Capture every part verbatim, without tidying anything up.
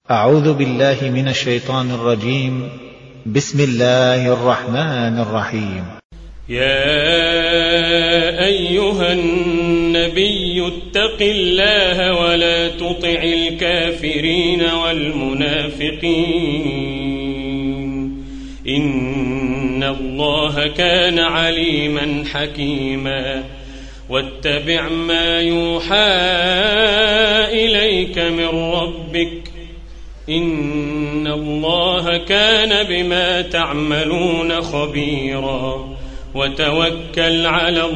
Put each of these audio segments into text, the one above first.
أعوذ بالله من الشيطان الرجيم. بسم الله الرحمن الرحيم. يا أيها النبي اتق الله ولا تطع الكافرين والمنافقين إن الله كان عليما حكيما واتبع ما يوحى إليك من ربك إن الله كان بما تعملون خبيرا وتوكل على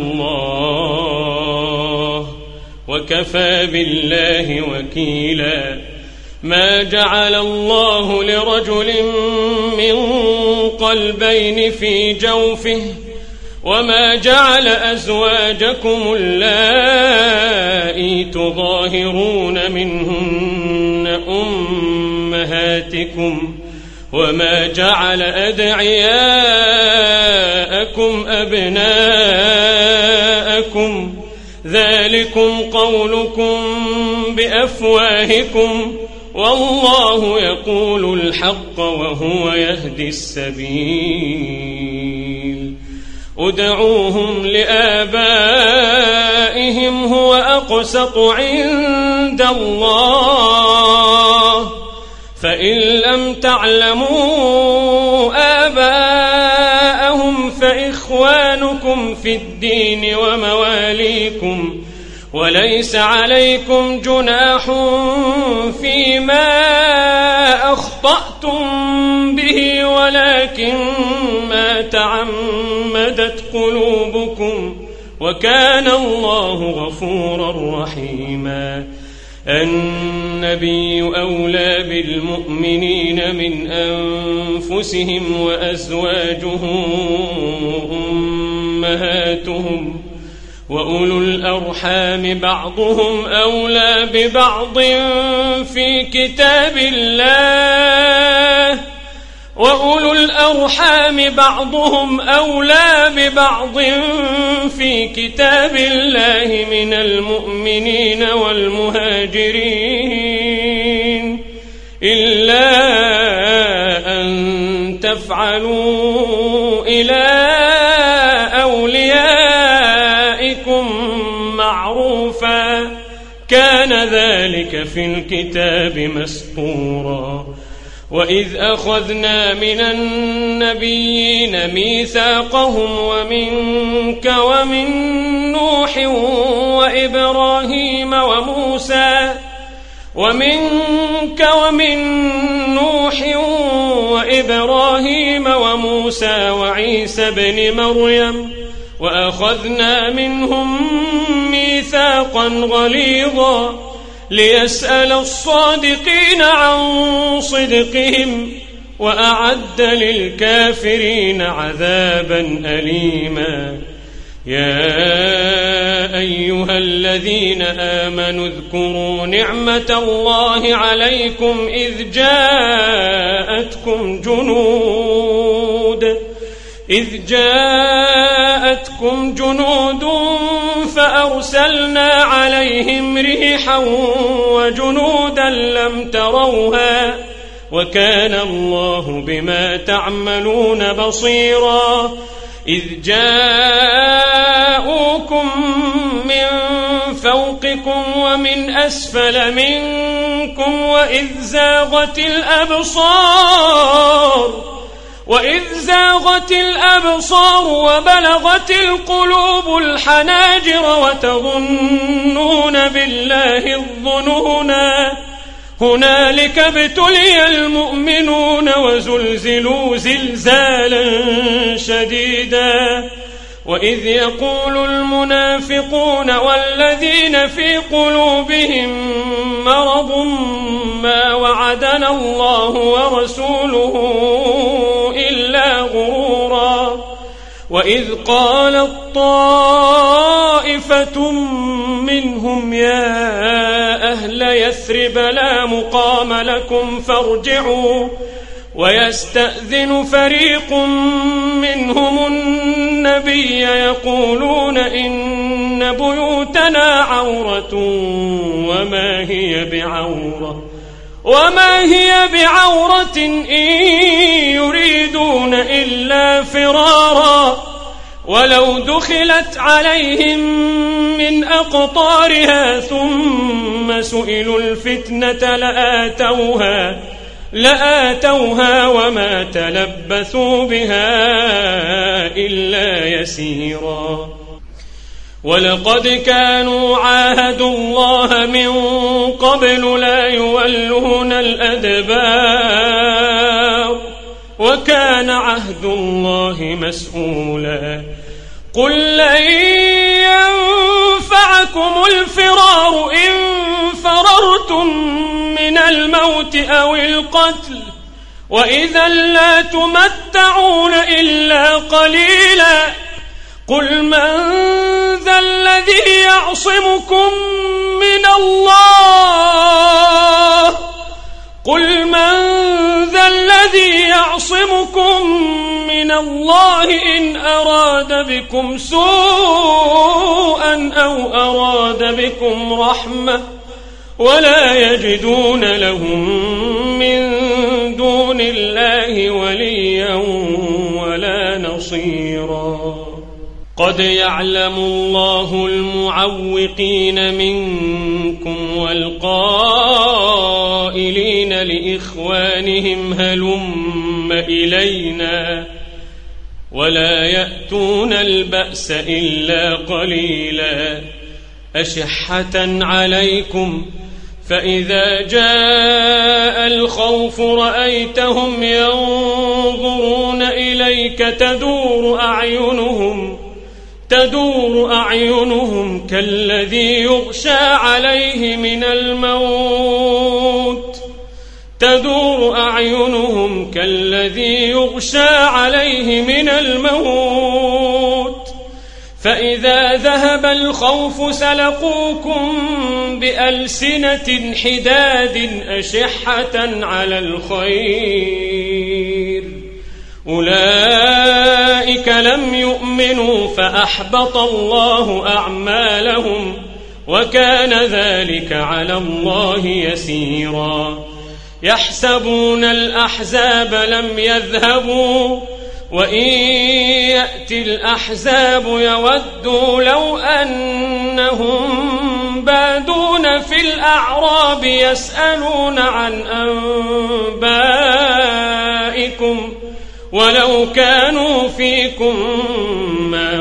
الله وكفى بالله وكيلا ما جعل الله لرجل من قلبين في جوفه وما جعل أزواجكم اللائي تظاهرون منهن أمهاتكم وما جعل أدعياءكم أبناءكم ذلكم قولكم بأفواهكم والله يقول الحق وهو يهدي السبيل ادعوهم لآبائهم هو أقسط عند الله فإن لم تعلموا آباءهم فإخوانكم في الدين ومواليكم وليس عليكم جناح فيما أخطأتم به ولكن ما تعمدت قلوبكم وكان الله غفورا رحيما النبي أولى بالمؤمنين من أنفسهم وأزواجه أمهاتهم وأولو الأرحام بعضهم أولى ببعض في كتاب الله وأولو الأرحام بعضهم أولى ببعض في كتاب الله من المؤمنين والمهاجرين إلا أن تفعلوا إلى أوليائكم معروفا كان ذلك في الكتاب مسطورا وإذ أخذنا من النبيين ميثاقهم ومنك ومن نوح وإبراهيم وموسى ومنك ومن نوح وإبراهيم وموسى وعيسى بن مريم وأخذنا منهم ميثاقا غليظا ليسأل الصادقين عن صدقهم وأعد للكافرين عذابا أليما يا أيها الذين آمنوا اذكروا نعمة الله عليكم إذ جاءتكم جنود إذ جاءتكم جنود فأرسلنا عليهم ريحا وجنودا لم تروها وكان الله بما تعملون بصيرا إذ جاءوكم من فوقكم ومن أسفل منكم وإذ زاغت الأبصار وإذ زاغت الأبصار وبلغت القلوب الحناجر وتظنون بالله الظنونا هنالك ابتلي المؤمنون وزلزلوا زلزالا شديدا وإذ يقول المنافقون والذين في قلوبهم مرض ما وعدنا الله ورسوله إلا غرورا وإذ قالت طائفة منهم يا أهل يثرب لا مقام لكم فارجعوا ويستأذن فريق منهم النبي يقولون إن بيوتنا عورة وما هي بعورة وما هي بعورة إن يريدون إلا فرارا ولو دخلت عليهم من أقطارها ثم سئلوا الفتنة لآتوها لآتوها وما تلبثوا بها إلا يسيرا ولقد كانوا عاهدوا الله من قبل لا يولون الأدبار وكان عهد الله مسؤولا قل لن ينفعكم الفرار إن فررتم من الموت أو القتل وإذا لا تمتعون إلا قليلا قل من ذا الذي يعصمكم من الله قل من ذا الذي يعصمكم من الله إن أراد بكم سوءا أو أراد بكم رحمة ولا يجدون لهم من دون الله وليا ولا نصيرا قد يعلم الله المعوقين منكم والقائلين لإخوانهم هلم إلينا ولا يأتون البأس إلا قليلا أشحة عليكم فإذا جاء الخوف رأيتهم ينظرون إليك تدور أعينهم تدور أعينهم كالذي يغشى عليه من الموت تدور أعينهم كالذي يغشى عليه من الموت فإذا ذهب الخوف سلقوكم بألسنة حداد أشحة على الخير أولئك لم يؤمنوا فأحبط الله أعمالهم وكان ذلك على الله يسيرا يحسبون الأحزاب لم يذهبوا وإن يأتي الأحزاب يودوا لو أنهم بادون في الأعراب يسألون عن أنبائكم ولو كانوا فيكم ما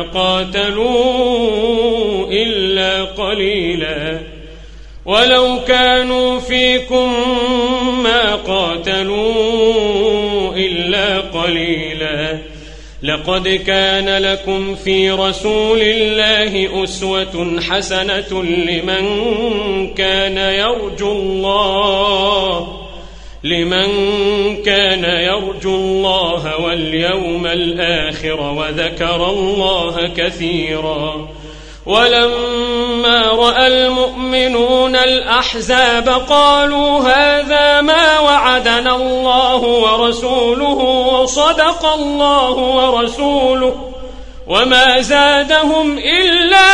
قاتلوا إلا قليلا ولو كانوا فيكم ما قاتلوا إلا قليلا لقد كان لكم في رسول الله أسوة حسنة لمن كان يرجو الله لمن كان يرجو الله واليوم الآخر وذكر الله كثيرا ولما رأى المؤمنون الأحزاب قالوا هذا ما وعدنا الله ورسوله وصدق الله ورسوله وما زادهم إلا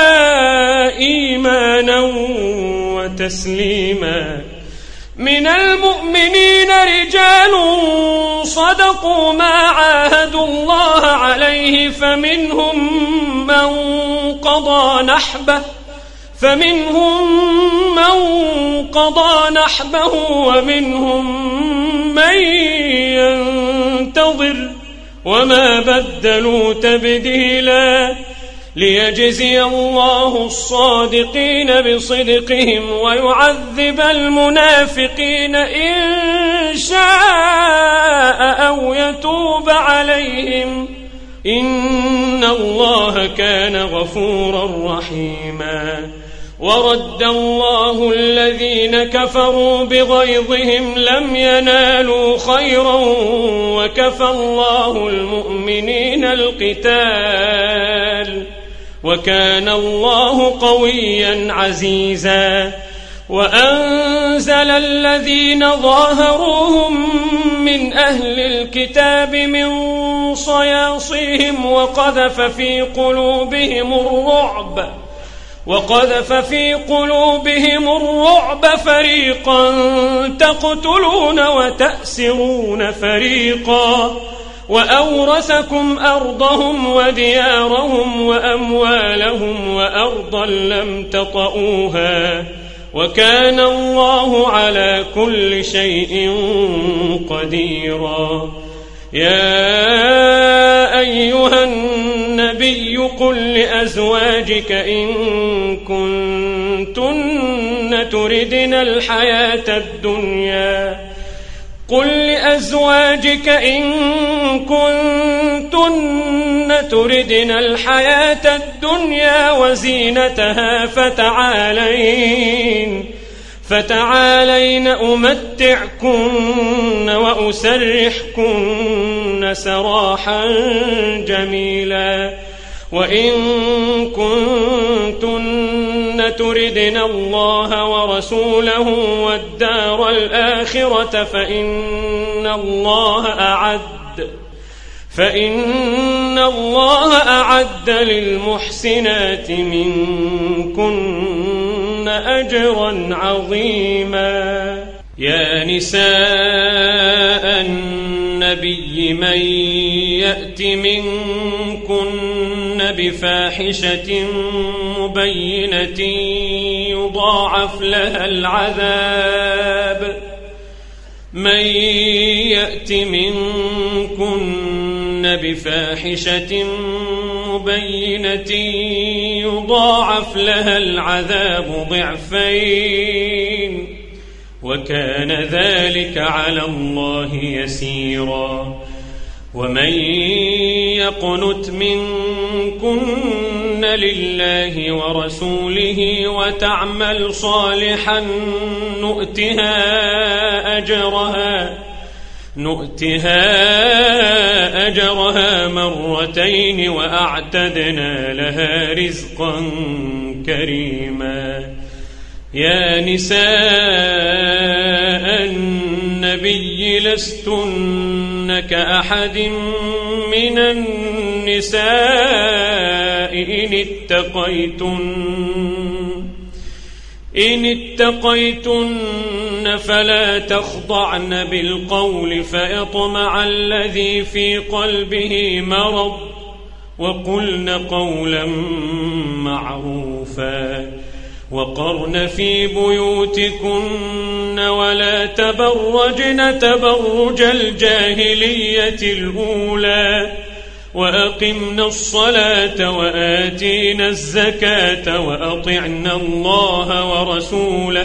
إيمانا وتسليما من المؤمنين رجال صدقوا ما عاهدوا الله عليه فمنهم من قضى نحبه فمنهم من قضى نحبه ومنهم من ينتظر وما بدلوا تبديلا ليجزي الله الصادقين بصدقهم ويعذب المنافقين إن شاء أو يتوب عليهم إن الله كان غفورا رحيما ورد الله الذين كفروا بغيظهم لم ينالوا خيرا وكفى الله المؤمنين القتال وكان الله قويا عزيزا وأنزل الذين ظاهروهم من أهل الكتاب من صياصيهم وقذف في قلوبهم الرعب وقذف في قلوبهم الرعب فريقا تقتلون وتأسرون فريقا وأورثكم أرضهم وديارهم وأموالهم وأرضا لم تطئوها وكان الله على كل شيء قديرا. يا أيها النبي قل لأزواجك إن كنتن تردن الحياة الدنيا قل لأزواجك إن كنتن تردن الحياة الدنيا وزينتها فتعالين فتعالين أمتعكن وأسرحكن سراحا جميلا وإن كنتن تردن الله ورسوله والدار الآخرة فإن الله أعد فإن الله أعد للمحسنات منكن أجرا عظيما. يا نساء النبي من يأت منكن بفاحشة مبينة يضاعف لها العذاب من يأت منكن بفاحشة مبينة يضاعف لها العذاب ضعفين وكان ذلك على الله يسيرا. ومن يقنت منكن لله ورسوله وتعمل صالحا نؤتها أجرها نؤتها أجرها مرتين وأعتدنا لها رزقا كريما. يا نساء النبي لستن كأحد من النساء إن اتقيتن إن اتقيتن فلا تخضعن بالقول فيطمع الذي في قلبه مرض وقلن قولا معروفا وقرن في بيوتكن ولا تبرجن تبرج الجاهلية الأولى وأقمنا الصلاة وآتينا الزكاة وأطعنا الله ورسوله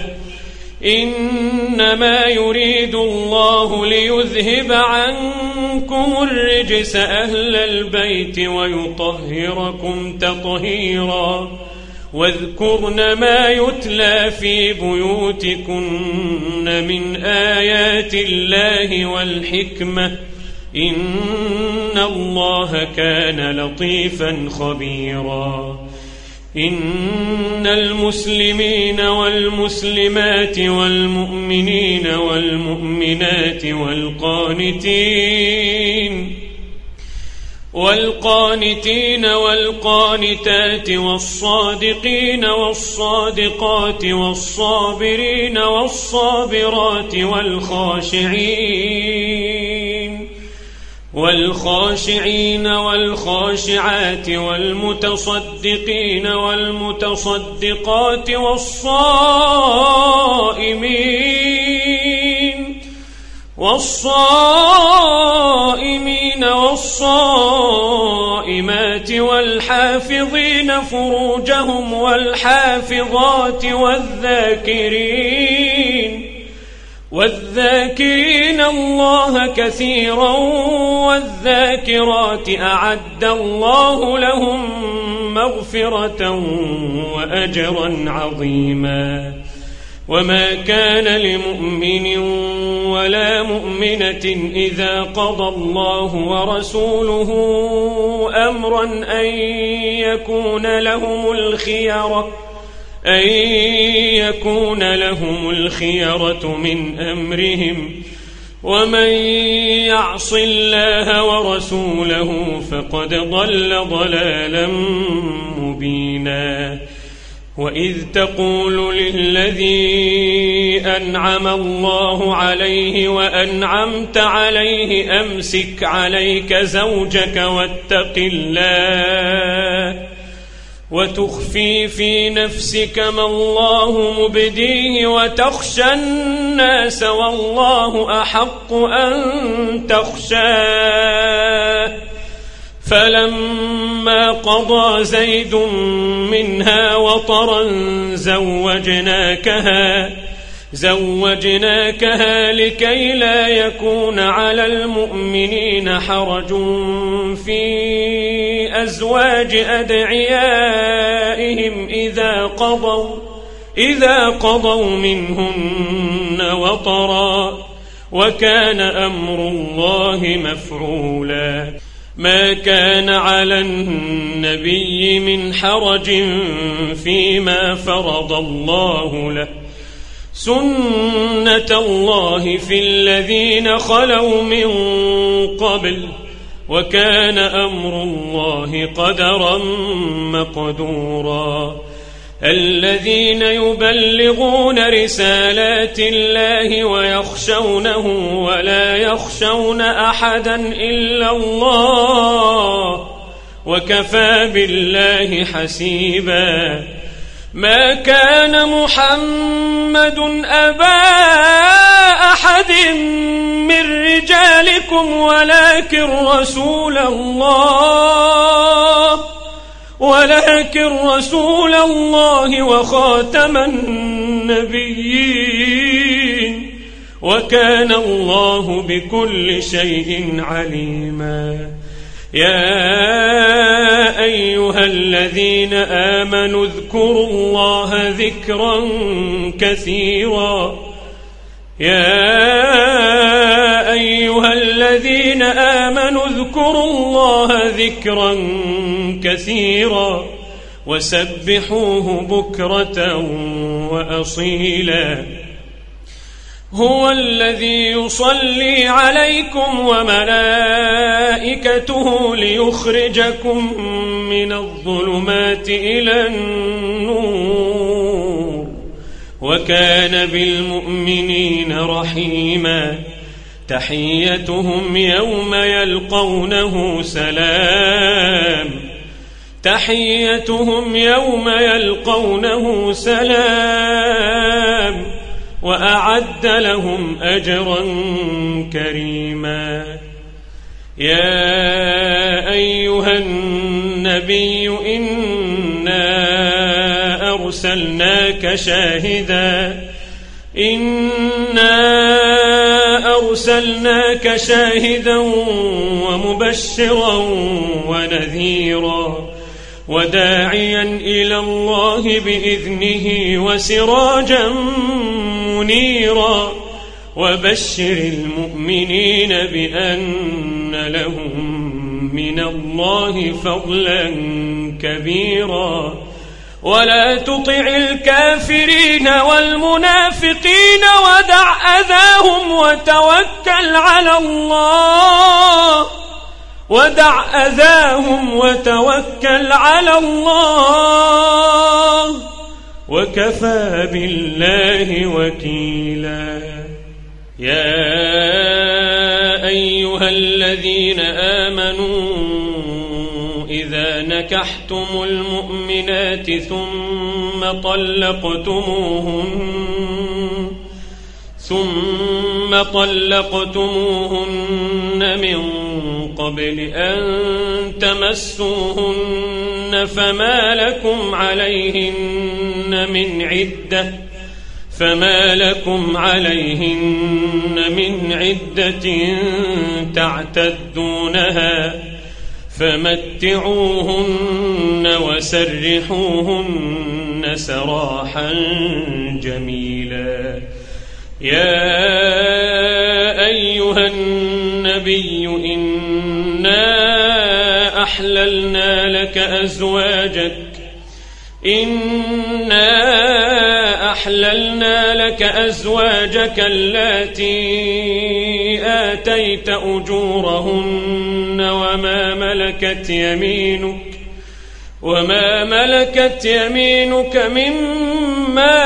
إنما يريد الله ليذهب عنكم الرجس أهل البيت ويطهركم تطهيرا واذكرن ما يتلى في بيوتكن من آيات الله والحكمة إن الله كان لطيفا خبيرا. إن المسلمين والمسلمات والمؤمنين والمؤمنات والقانتين والقانتين والقانتات والصادقين والصادقات والصابرين والصابرات والخاشعين والخاشعين والخاشعات والمتصدقين والمتصدقات والصائمين والصائمين والصائمات والحافظين فروجهم والحافظات والذاكرين والذاكرين الله كثيرا والذاكرات أعد الله لهم مغفرة وأجرا عظيما. وما كان لمؤمن ولا مؤمنة إذا قضى الله ورسوله أمرا أن يكون لهم الخيرة أن يكون لهم الخيرة من أمرهم ومن يعص الله ورسوله فقد ضل ضلالا مبينا. وإذ تقول للذي أنعم الله عليه وأنعمت عليه أمسك عليك زوجك واتق الله وتخفي في نفسك ما الله مبديه وتخشى الناس والله أحق أن تخشاه فلما قضى زيد منها وطرا زوجناكها زوجناكها لكي لا يكون على المؤمنين حرج في أزواج أدعيائهم إذا قضوا إذا قضوا منهن وطرا وكان أمر الله مفعولا ما كان على النبي من حرج فيما فرض الله له سنة الله في الذين خلوا من قبل وكان أمر الله قدرا مقدورا الذين يبلغون رسالات الله ويخشونه ولا يخشون أحدا إلا الله وكفى بالله حسيبا ما كان محمد أبا أحد من رجالكم ولكن رسول الله ولكن رسول الله وخاتم النبيين وكان الله بكل شيء عليما يا أيها الذين آمنوا اذكروا الله ذكرا كثيرا يا أيها الذين آمنوا اذكروا الله ذكرا كثيرا وسبحوه بكرة وأصيلا هو الذي يصلي عليكم وملائكته ليخرجكم من الظلمات إلى النور وكان بالمؤمنين رحيما تحيتهم يوم يلقونه سلام تحيتهم يوم يلقونه سلام وأعد لهم أجرا كريما يا أيها النبي إنا أرسلناك شاهدا إنا أرسلناك شاهدا ومبشرا ونذيرا وداعيا إلى الله بإذنه وسراجا منيرا وبشر المؤمنين بأن لهم من الله فضلا كبيرا ولا تطع الكافرين والمنافقين ودع أذاهم وتوكل على الله ودع أذاهم وتوكل على الله وكفى بالله وكيلا يا أيها الذين آمنوا إذا نكحتم المؤمنات ثم طلقتموهن ثم طلقتموهن من قبل أن تمسوهن فما لكم عليهن من عدة فما لكم عليهن من عدة تعتدونها فمتعوهن وسرحوهن سراحا جميلا يا أيها النبي إنا أحللنا لك أزواجك إنا أحللنا لك أزواجك اللاتي آتيت أجورهن وما ملكت يمينك وما ملكت يمينك مما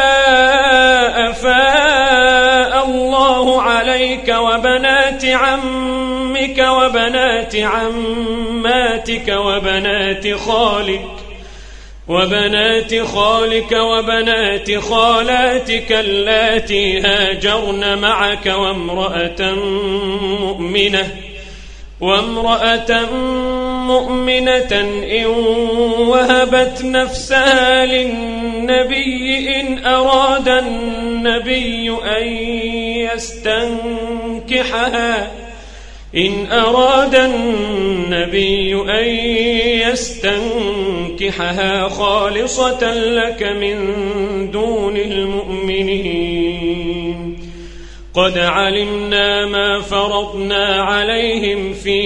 أفاء الله عليك وبنات عمك وبنات عماتك وبنات خالك وبنات خالك وبنات خالاتك اللاتي هاجرن معك وامرأة مؤمنة وامرأة مؤمنة إن وهبت نفسها للنبي إن أراد النبي أن يستنكحها إن أراد النبي أن يستنكحها خالصة لك من دون المؤمنين قد علمنا ما فرضنا عليهم في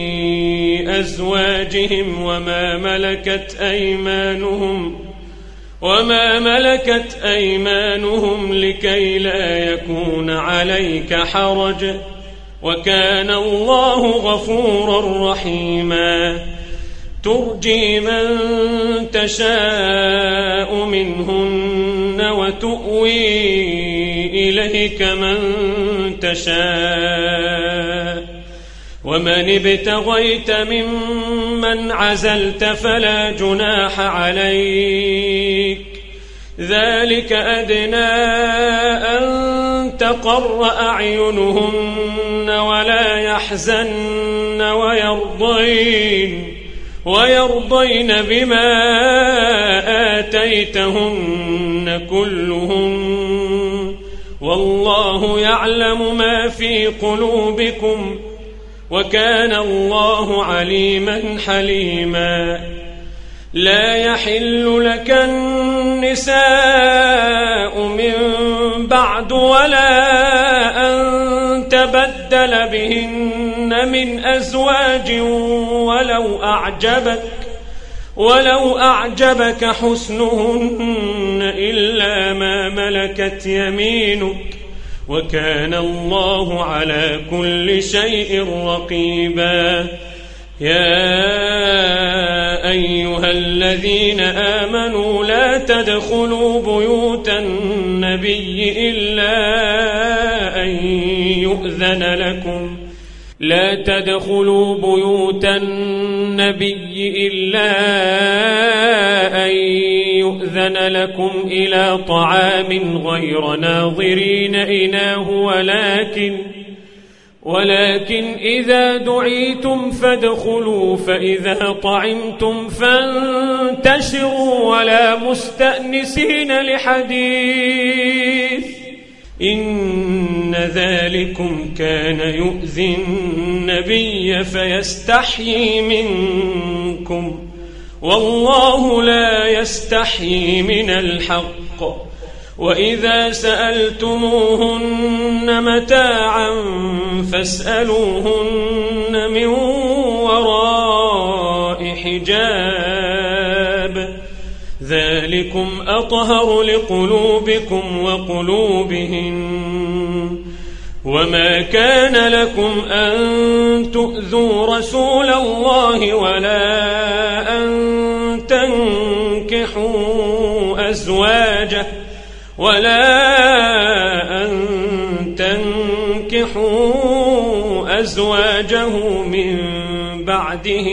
أزواجهم وما ملكت أيمانهم وما ملكت أيمانهم لكي لا يكون عليك حرج وكان الله غفورا رحيما ترجي من تشاء منهن وتؤوي إليك من تشاء ومن ابتغيت ممن عزلت فلا جناح عليك ذلك أدنى أن تقر أعينهن ولا يحزن ويرضين ويرضين بما آتيتهن كلهن والله يعلم ما في قلوبكم وكان الله عليما حليما لا يحل لك النساء من بعد ولا أن تبدل بهن من أزواج ولو أعجبك ولو أعجبك حسنهن إلا ما ملكت يمينك وكان الله على كل شيء رقيبا يا أيها الذين آمنوا لا تدخلوا بيوت النبي إلا أن يؤذن لكم لا تدخلوا بيوت النبي إلا أن يؤذن لكم إلى طعام غير ناظرين إناه ولكن ولكن إذا دعيتم فادخلوا فإذا طعمتم فانتشروا ولا مستأنسين لحديث إن ذلكم كان يؤذي النبي فيستحيي منكم والله لا يستحيي من الحق وإذا سألتموهن متاعا فاسألوهن من وراء حجاب ذلكم أطهر لقلوبكم وقلوبهن وما كان لكم أن تؤذوا رسول الله ولا أن تنكحوا أزواجه ولا أن تنكحوا أزواجه من بعده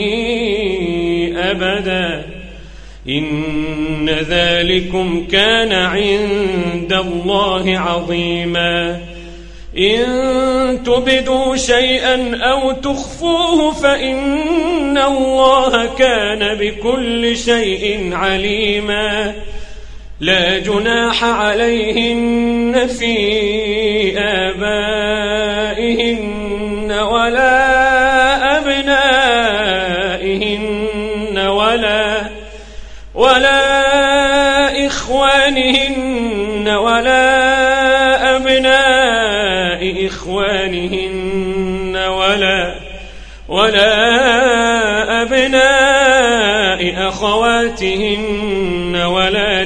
أبدا إن ذلكم كان عند الله عظيما إن تبدوا شيئا أو تخفوه فإن الله كان بكل شيء عليما لا جناح عليهن في آبائهن ولا أبنائهن ولا ولا إخوانهن ولا أبناء إخوانهن ولا ولا أبناء أخواتهن ولا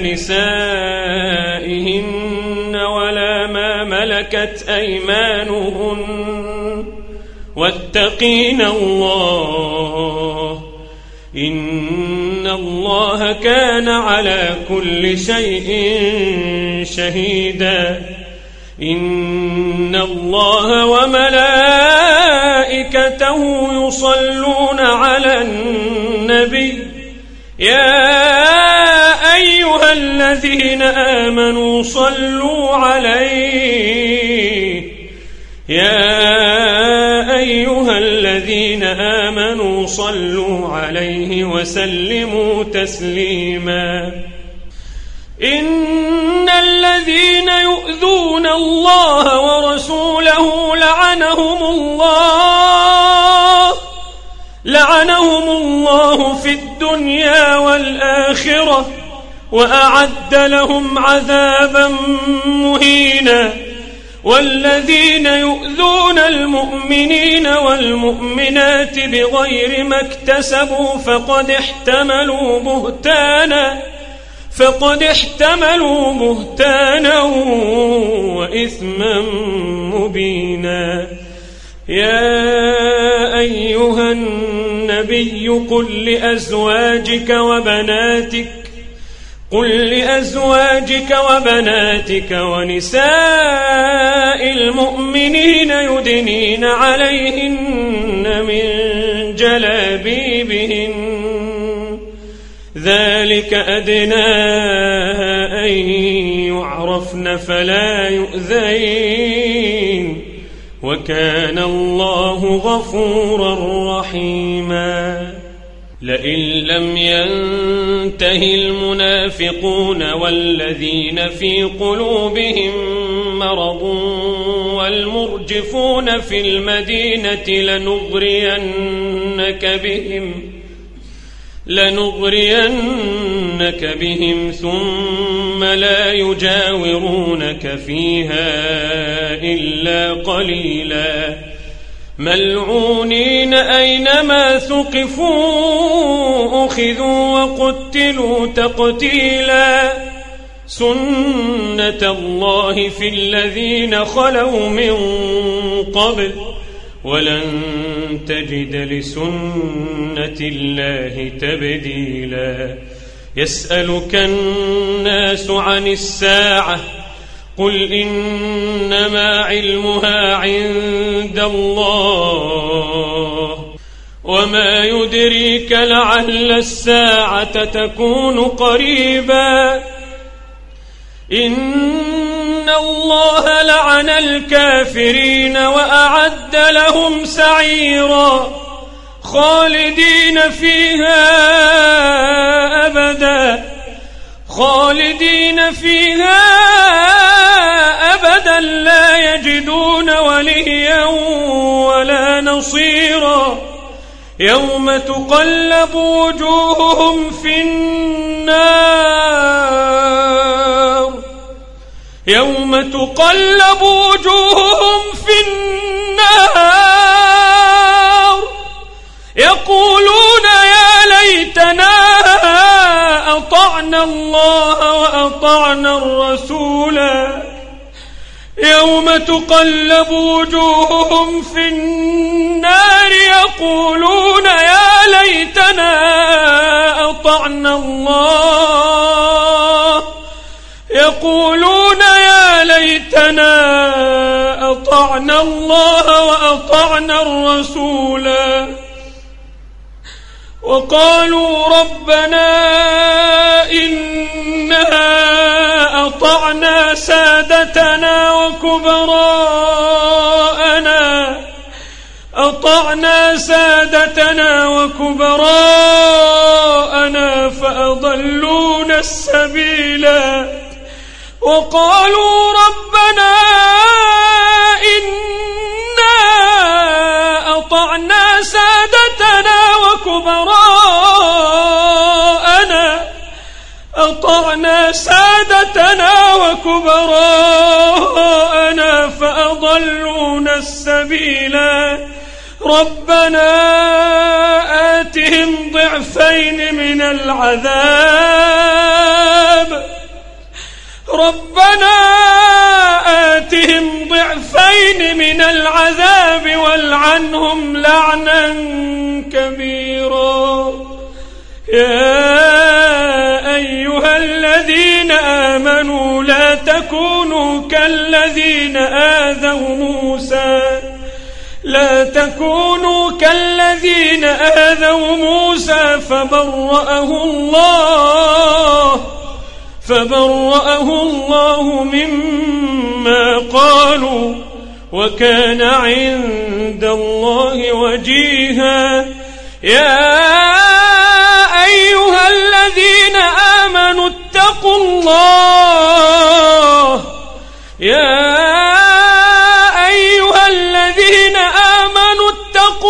نسائهن ولا ما ملكت أيمانهن واتقين الله إن إن الله كان على كل شيء شهيدا إن الله وملائكته يصلون على النبي يا أيها الذين آمنوا صلوا عليه يا أيها الذين آمنوا صلوا عليه وسلموا تسليما إن الذين يؤذون الله ورسوله لعنهم الله لعنهم الله في الدنيا والآخرة وأعد لهم عذابا مهينا والذين يؤذون المؤمنين والمؤمنات بغير ما اكتسبوا فقد احتملوا بهتانا فقد احتملوا بهتانا وإثما مبينا يا أيها النبي قل لأزواجك وبناتك قل لأزواجك وبناتك ونساء المؤمنين يدنين عليهن من جلابيبهن ذلك أدنى أن يعرفن فلا يؤذين وكان الله غفورا رحيما لئن لم ينته المنافقون والذين في قلوبهم مرض والمرجفون في المدينة لنغرينك بهم لنغرينك بهم ثم لا يجاورونك فيها إلا قليلا ملعونين أينما ثقفوا أخذوا وقتلوا تقتيلا سنة الله في الذين خلوا من قبل ولن تجد لسنة الله تبديلا يسألك الناس عن الساعة قل إنما علمها عند الله وما يدريك لعل الساعة تكون قريبا إن الله لعن الكافرين وأعد لهم سعيرا خالدين فيها أبدا خالدين فيها أبدا لا يجدون وليا ولا نصيرا يوم تقلب وجوههم في النار يوم تقلب وجوههم في النار يقولون يا ليتنا أطعنا الله وأطعنا الرسولا يوم تقلب وجوههم في النار يقولون يا ليتنا أطعنا الله يقولون يا ليتنا أطعنا الله وأطعنا الرسولا وقالوا ربنا إنا أطعنا سادتنا وكبراءنا أطعنا سادتنا وكبراءنا فأضلونا السبيلا وقالوا ربنا إنا أطعنا سادتنا وكبراءنا أطعنا سادتنا وكبراءنا فأضلونا السبيلا ربنا آتهم ضعفين من العذاب ربنا آتهم ضعفين من العذاب والعنهم لعنا كبيرا يا الذين آمنوا لا تكونوا كالذين آذوا موسى لا تكونوا كالذين آذوا موسى فبرأه الله فبرأه الله مما قالوا وكان عند الله وجيها. يا أيها الذين آمنوا اتقوا الله يا أيها الذين آمنوا اتقوا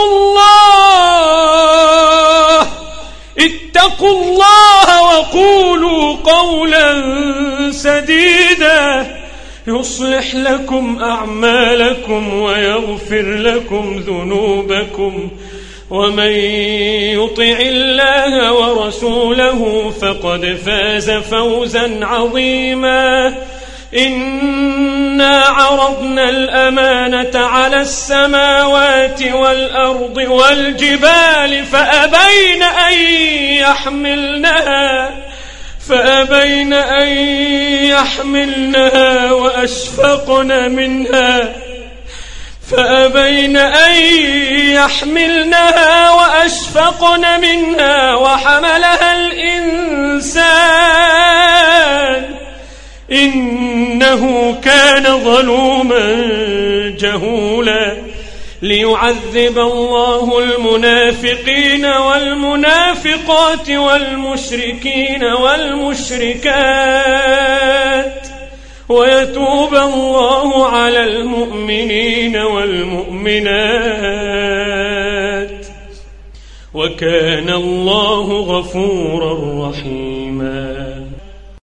الله اتقوا الله وقولوا قولا سديدا يصلح لكم أعمالكم ويغفر لكم ذنوبكم ومن يطع الله ورسوله فقد فاز فوزا عظيما. إنا عرضنا الأمانة على السماوات والأرض والجبال فأبين أن يحملنها فأبين أن يحملنها وأشفقن منها فأبين أن يحملنها وأشفقن منها وحملها الإنسان إنه كان ظلوما جهولا. ليعذب الله المنافقين والمنافقات والمشركين والمشركات ويتوب الله على المؤمنين والمؤمنات وكان الله غفورا رحيما.